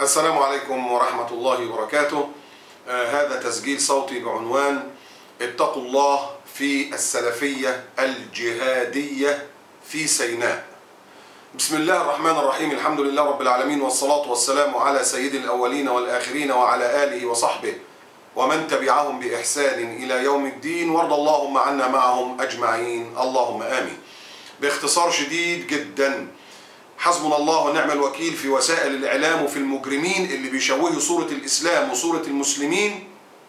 السلام عليكم ورحمة الله وبركاته. هذا تسجيل صوتي بعنوان اتقوا الله في السلفية الجهادية في سيناء. بسم الله الرحمن الرحيم، الحمد لله رب العالمين، والصلاة والسلام على سيد الأولين والآخرين وعلى آله وصحبه ومن تبعهم بإحسان إلى يوم الدين، وارض اللهم عنا معهم أجمعين، اللهم آمين. باختصار شديد جدا، حسبنا الله ونعم الوكيل في وسائل الإعلام وفي المجرمين اللي بيشوهوا صورة الإسلام وصورة المسلمين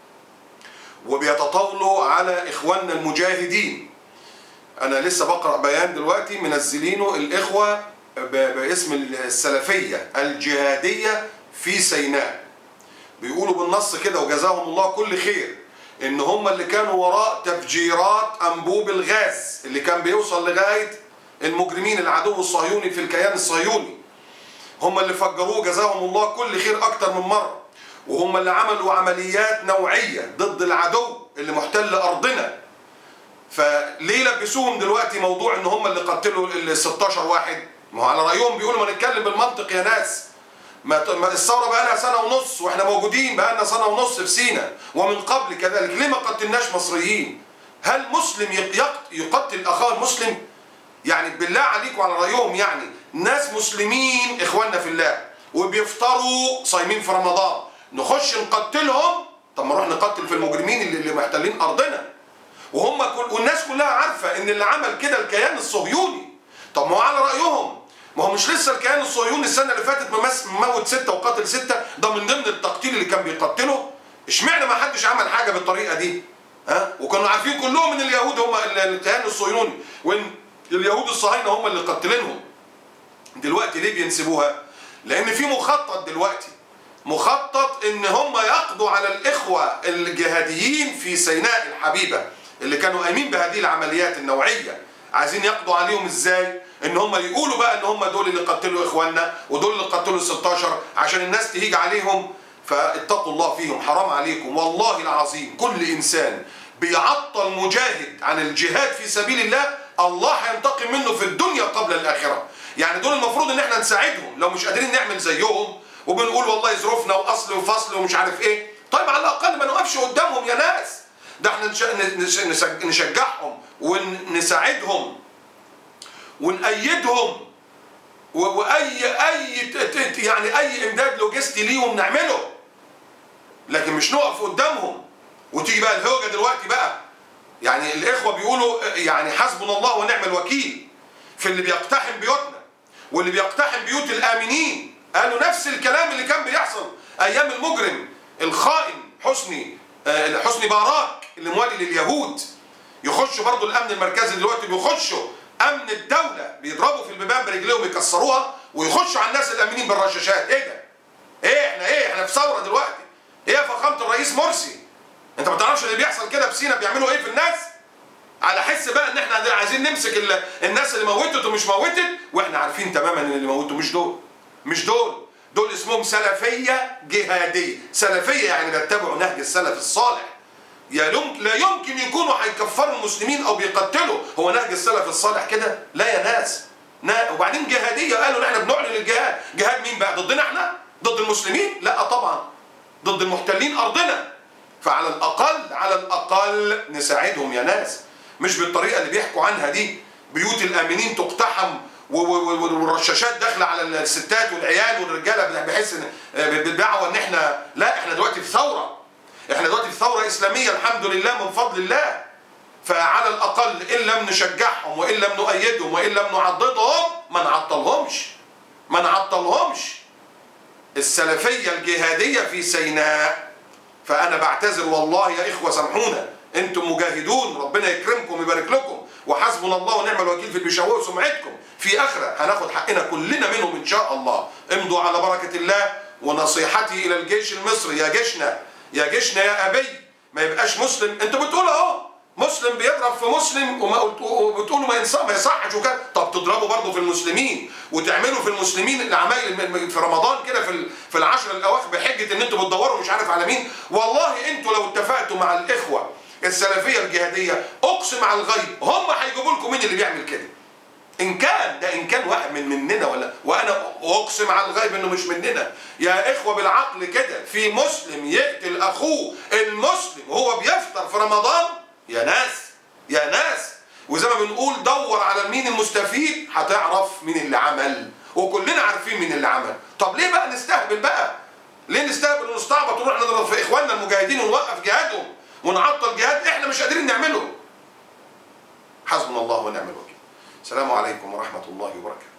وبيتطاولوا على إخواننا المجاهدين. أنا لسه بقرأ بيان دلوقتي منزلينه الإخوة باسم السلفية الجهادية في سيناء، بيقولوا بالنص كده وجزاهم الله كل خير إن هم اللي كانوا وراء تفجيرات أنبوب الغاز اللي كان بيوصل لغاية المجرمين العدو الصهيوني في الكيان الصهيوني. هم اللي فجروه جزاهم الله كل خير أكتر من مرة، وهم اللي عملوا عمليات نوعية ضد العدو اللي محتل أرضنا. فليه لبسوهم دلوقتي موضوع إن هم اللي قتلوا ال 16 واحد؟ ما هو على رأيهم بيقولوا ما نتكلم بالمنطق يا ناس. ما الثورة بقى لها سنة ونص واحنا موجودين بقى لنا سنة ونص في سيناء ومن قبل كذلك، ليه ما قتلناش مصريين؟ هل مسلم يقتل أخاه المسلم؟ يعني بالله عليكم على رأيهم، يعني ناس مسلمين إخواننا في الله وبيفطروا صايمين في رمضان، نخش نقتلهم؟ طب ما نروح نقتل في المجرمين اللي محتلين أرضنا. والناس كلها عارفة إن اللي عمل كده الكيان الصهيوني. طب ما هو على رأيهم، ما هو مش لسه الكيان الصهيوني السنة اللي فاتت مموت 6 وقاتل 6؟ ده من ضمن التقتيل اللي كان بيقتله. اشمعنى ما حدش عمل حاجة بالطريقة دي؟ وكانوا عارفين كلهم ان اليهود هم الكيان الصهيوني وان اليهود الصهاينة هم اللي قتلينهم. دلوقتي ليه بينسبوها؟ لأن في مخطط دلوقتي، مخطط ان هم يقضوا على الإخوة الجهاديين في سيناء الحبيبة اللي كانوا قايمين بهذه العمليات النوعية. عايزين يقضوا عليهم ازاي؟ ان هم يقولوا بقى ان هم دول اللي قتلوا اخواننا ودول اللي قتلوا 16 عشان الناس تهيج عليهم. فاتقوا الله فيهم، حرام عليكم والله العظيم. كل انسان بيعطل مجاهد عن الجهاد في سبيل الله الله هينتقم منه في الدنيا قبل الاخره. يعني دول المفروض ان احنا نساعدهم لو مش قادرين نعمل زيهم، وبنقول والله ظروفنا واصل وفصل ومش عارف ايه. طيب على الاقل ما نوقفش قدامهم يا ناس، ده احنا نشجعهم ونساعدهم ونأيدهم، واي يعني اي امداد لوجستي ليهم نعمله، لكن مش نقف قدامهم. وتيجي بقى الهوجه دلوقتي بقى، يعني الاخوه بيقولوا يعني حسبنا الله ونعم الوكيل في اللي بيقتحم بيوتنا واللي بيقتحم بيوت الامنين. قالوا نفس الكلام اللي كان بيحصل ايام المجرم الخائن حسني باراك اللي موالي لليهود. يخشوا برضو الامن المركزي دلوقتي، بيخشوا امن الدوله بيضربوا في البيبان برجليهم يكسروها ويخشوا على الناس الامنين بالرشاشات. ايه ده؟ احنا في ثوره دلوقتي. ايه يا فخامه الرئيس مرسي؟ انت ما تعرفش اللي بيحصل كده في سينا بيعملوا ايه في الناس؟ على حس بقى ان احنا عايزين نمسك الناس اللي موتت ومش موتت، واحنا عارفين تماما ان اللي موتوا مش دول اسمهم سلفيه جهاديه. سلفيه يعني بيتبعوا نهج السلف الصالح. لا يمكن يكونوا هيكفروا المسلمين او بيقتلوا. هو نهج السلف الصالح كده؟ لا يا ناس. وبعدين جهاديه، قالوا ان احنا بنعلن الجهاد. جهاد مين بقى؟ ضدنا احنا؟ ضد المسلمين؟ لا طبعا، ضد المحتلين ارضنا. فعلى الاقل نساعدهم يا ناس، مش بالطريقه اللي بيحكوا عنها دي. بيوت الامنين تقتحم والرشاشات داخله على الستات والعيال والرجاله بحيث بدعوى ان احنا لا، احنا دلوقتي في ثوره. احنا دلوقتي في ثوره اسلاميه الحمد لله من فضل الله. فعلى الاقل ان لم نشجعهم وان لم نؤيدهم وان لم نعضدهم ما نعطلهمش. السلفيه الجهاديه في سيناء. فانا بعتذر والله يا اخوه، سامحونا، انتم مجاهدون، ربنا يكرمكم ويبارك لكم، وحسبنا الله ونعم الوكيل في اللي بيشوهوا سمعتكم. في اخره هناخد حقنا كلنا منهم ان شاء الله. امضوا على بركه الله. ونصيحتي الى الجيش المصري، يا جيشنا يا ابي، ما يبقاش مسلم. انتوا بتقولوا اهو مسلم بيضرب في مسلم وبتقولوا ما يصحش وكده. طب تضربوا برضه في المسلمين وتعملوا في المسلمين العمايل في رمضان كده في العشر الاواخر بحجه ان انتوا بتدوروا مش عارف على مين. والله انتوا لو اتفقتوا مع الاخوه السلفيه الجهاديه اقسم على الغيب هم هيجيبوا لكم مين اللي بيعمل كده. إن كان واحد مننا وأنا أقسم على الغيب إنه مش مننا. يا إخوة بالعقل كده، في مسلم يقتل أخوه المسلم وهو بيفطر في رمضان؟ يا ناس. وزي ما بنقول دور على مين المستفيد هتعرف مين اللي عمل، وكلنا عارفين مين اللي عمل. طب ليه بقى نستهبل بقى؟ ليه نستهبل ونستعبط ونروح نضرب في إخواننا المجاهدين ونوقف جهادهم ونعطل جهاد إحنا مش قادرين نعمله؟ حسبنا الله ونعم الوكيل. السلام عليكم ورحمة الله وبركاته.